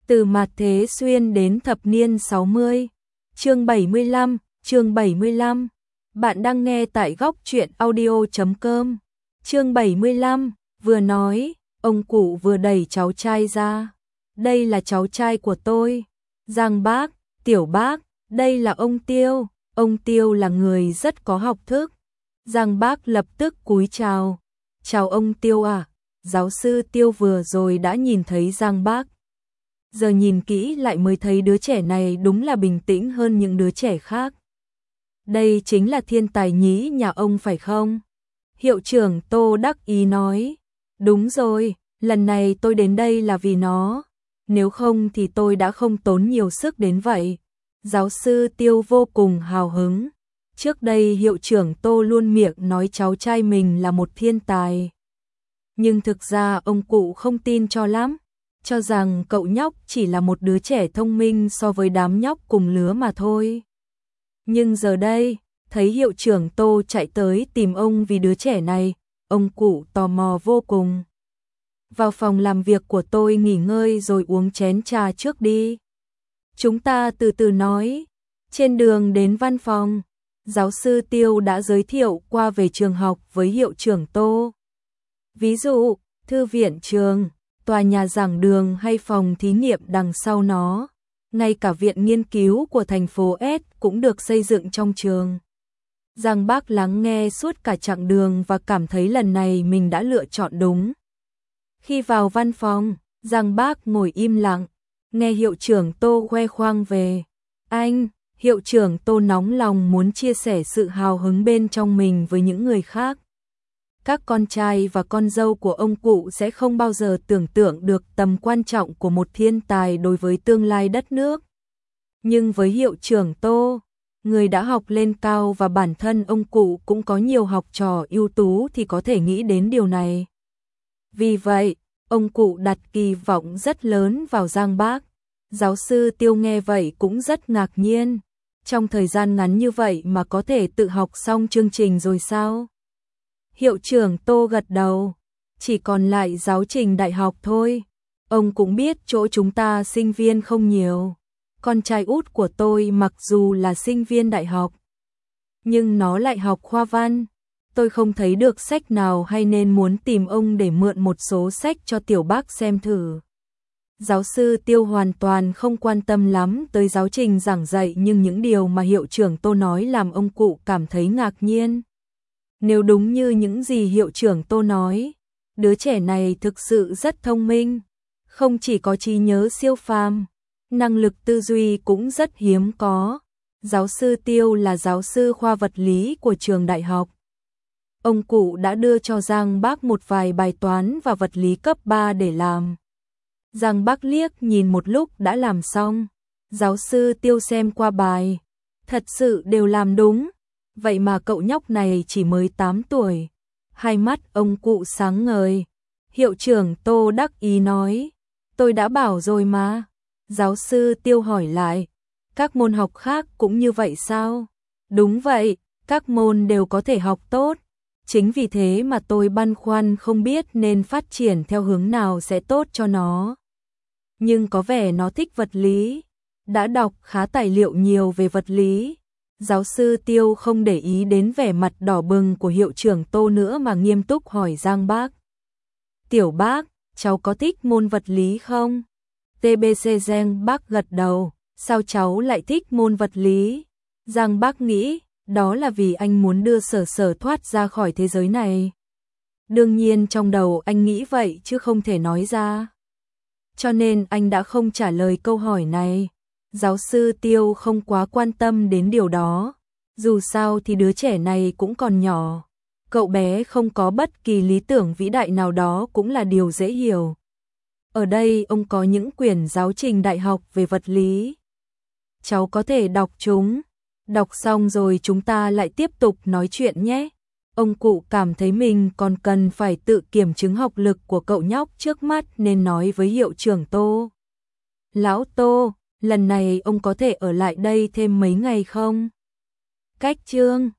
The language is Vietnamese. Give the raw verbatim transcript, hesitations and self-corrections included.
Từ Mạt Thế Xuyên đến thập niên sáu mươi. Chương bảy mươi lăm, chương bảy mươi lăm. Bạn đang nghe tại góc truyện audio chấm com. Chương bảy mươi lăm, vừa nói, ông cụ vừa đẩy cháu trai ra. Đây là cháu trai của tôi. Giang bác, Tiểu bác, đây là ông Tiêu. Ông Tiêu là người rất có học thức. Giang bác lập tức cúi chào. Chào ông Tiêu à. Giáo sư Tiêu vừa rồi đã nhìn thấy Giang bác. Giờ nhìn kỹ lại mới thấy đứa trẻ này đúng là bình tĩnh hơn những đứa trẻ khác. Đây chính là thiên tài nhí nhà ông phải không? Hiệu trưởng Tô đắc ý nói. Đúng rồi, lần này tôi đến đây là vì nó. Nếu không thì tôi đã không tốn nhiều sức đến vậy. Giáo sư Tiêu vô cùng hào hứng. Trước đây hiệu trưởng Tô luôn miệng nói cháu trai mình là một thiên tài. Nhưng thực ra ông cụ không tin cho lắm. Cho rằng cậu nhóc chỉ là một đứa trẻ thông minh so với đám nhóc cùng lứa mà thôi. Nhưng giờ đây, thấy hiệu trưởng Tô chạy tới tìm ông vì đứa trẻ này, ông cụ tò mò vô cùng. Vào phòng làm việc của tôi nghỉ ngơi rồi uống chén trà trước đi. Chúng ta từ từ nói. Trên đường đến văn phòng, giáo sư Tiêu đã giới thiệu qua về trường học với hiệu trưởng Tô. Ví dụ, thư viện trường, tòa nhà giảng đường hay phòng thí nghiệm đằng sau nó. Ngay cả viện nghiên cứu của thành phố S cũng được xây dựng trong trường. Giang bác lắng nghe suốt cả chặng đường và cảm thấy lần này mình đã lựa chọn đúng. Khi vào văn phòng, Giang bác ngồi im lặng, nghe hiệu trưởng Tô khoe khoang về. Anh, hiệu trưởng Tô nóng lòng muốn chia sẻ sự hào hứng bên trong mình với những người khác. Các con trai và con dâu của ông cụ sẽ không bao giờ tưởng tượng được tầm quan trọng của một thiên tài đối với tương lai đất nước. Nhưng với hiệu trưởng Tô, người đã học lên cao và bản thân ông cụ cũng có nhiều học trò ưu tú thì có thể nghĩ đến điều này. Vì vậy, ông cụ đặt kỳ vọng rất lớn vào Giang bác. Giáo sư Tiêu nghe vậy cũng rất ngạc nhiên. Trong thời gian ngắn như vậy mà có thể tự học xong chương trình rồi sao? Hiệu trưởng Tô gật đầu. Chỉ còn lại giáo trình đại học thôi. Ông cũng biết chỗ chúng ta sinh viên không nhiều. Con trai út của tôi mặc dù là sinh viên đại học, nhưng nó lại học khoa văn. Tôi không thấy được sách nào hay nên muốn tìm ông để mượn một số sách cho tiểu bác xem thử. Giáo sư Tiêu hoàn toàn không quan tâm lắm tới giáo trình giảng dạy, nhưng những điều mà hiệu trưởng Tô nói làm ông cụ cảm thấy ngạc nhiên. Nếu đúng như những gì hiệu trưởng Tô nói, đứa trẻ này thực sự rất thông minh, không chỉ có trí nhớ siêu phàm, năng lực tư duy cũng rất hiếm có. Giáo sư Tiêu là giáo sư khoa vật lý của trường đại học. Ông cụ đã đưa cho Giang bác một vài bài toán và vật lý cấp ba để làm. Giang bác liếc nhìn một lúc đã làm xong. Giáo sư Tiêu xem qua bài, thật sự đều làm đúng. Vậy mà cậu nhóc này chỉ mới tám tuổi. Hai mắt ông cụ sáng ngời. Hiệu trưởng Tô đắc ý nói. Tôi đã bảo rồi mà. Giáo sư Tiêu hỏi lại. Các môn học khác cũng như vậy sao? Đúng vậy, các môn đều có thể học tốt. Chính vì thế mà tôi băn khoăn không biết nên phát triển theo hướng nào sẽ tốt cho nó. Nhưng có vẻ nó thích vật lý. Đã đọc khá tài liệu nhiều về vật lý. Giáo sư Tiêu không để ý đến vẻ mặt đỏ bừng của hiệu trưởng Tô nữa mà nghiêm túc hỏi Giang bác. Tiểu bác, cháu có thích môn vật lý không? tê bê xê Giang bác gật đầu. Sao cháu lại thích môn vật lý? Giang bác nghĩ, đó là vì anh muốn đưa Sở Sở thoát ra khỏi thế giới này. Đương nhiên trong đầu anh nghĩ vậy chứ không thể nói ra. Cho nên anh đã không trả lời câu hỏi này. Giáo sư Tiêu không quá quan tâm đến điều đó. Dù sao thì đứa trẻ này cũng còn nhỏ. Cậu bé không có bất kỳ lý tưởng vĩ đại nào đó cũng là điều dễ hiểu. Ở đây ông có những quyển giáo trình đại học về vật lý. Cháu có thể đọc chúng. Đọc xong rồi chúng ta lại tiếp tục nói chuyện nhé. Ông cụ cảm thấy mình còn cần phải tự kiểm chứng học lực của cậu nhóc trước mắt nên nói với hiệu trưởng Tô. Lão Tô, lần này ông có thể ở lại đây thêm mấy ngày không? Cách chương